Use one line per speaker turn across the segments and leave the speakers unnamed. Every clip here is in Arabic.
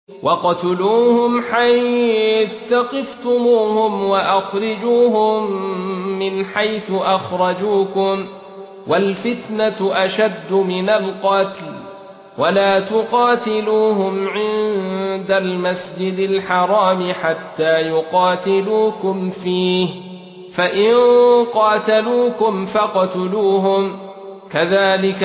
وَاقْتُلُوهُمْ حَيْثُ ثَقِفْتُمُوهُمْ وَأَخْرِجُوهُمْ مِنْ حَيْثُ أَخْرَجُوكُمْ وَالْفِتْنَةُ أَشَدُّ مِنَ الْقَتْلِ وَلَا تُقَاتِلُوهُمْ عِندَ الْمَسْجِدِ الْحَرَامِ حَتَّى يُقَاتِلُوكُمْ فِيهِ فَإِن قَاتَلُوكُمْ فَاقْتُلُوهُمْ كَذَلِكَ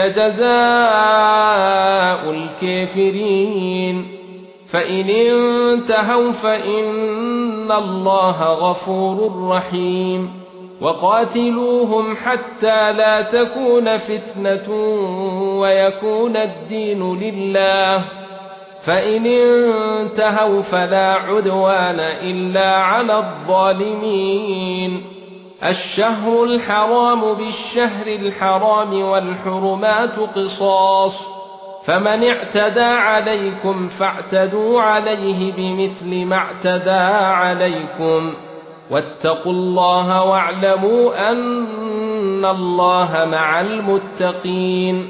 جَزَاءُ الْكَافِرِينَ فَإِنِ انتهوا فَإِنَّ اللَّهَ غَفُورٌ رَحِيمٌ وَقَاتِلُوهُمْ حَتَّى لا تَكُونَ فِتْنَةٌ وَيَكُونَ الدِّينُ لِلَّهِ فَإِنِ انتهوا فَلَا عُدْوَانَ إِلَّا عَلَى الظَّالِمِينَ الشهر الحرام بالشهر الحرام والحرمات قصاص فمن اعتدى عليكم فاعتدوا عليه بمثل ما اعتدى عليكم واتقوا الله واعلموا أن الله مع المتقين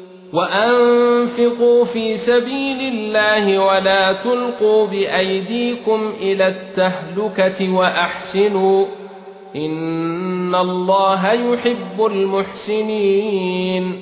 وأنفقوا في سبيل الله ولا تلقوا بأيديكم إلى التهلكة وأحسنوا إن الله يحب المحسنين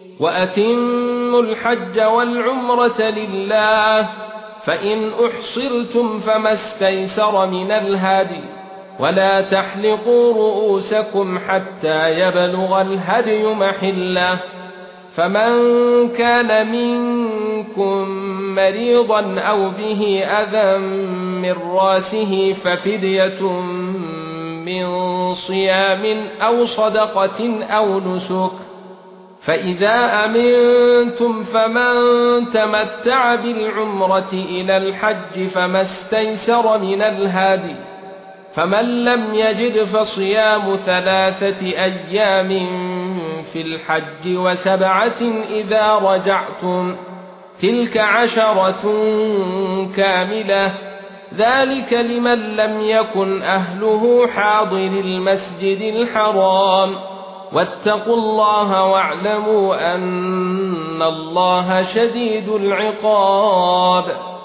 وأتموا الحج والعمرة لله فإن أحصرتم فما استيسر من الهدي ولا تحلقوا رؤوسكم حتى يبلغ الهدي محله فمن كان منكم مريضا أو به أذى من راسه ففدية من صيام أو صدقة أو نسك فإذا أمنتم فمن تمتع بالعمرة إلى الحج فما استيسر من الهدي فمن لم يجد فصيام 3 أيام في الحج و7 إذا رجعتم تلك 10 كاملة ذلك لمن لم يكن أهله حاضر المسجد الحرام واتقوا الله واعلموا أن الله شديد العقاب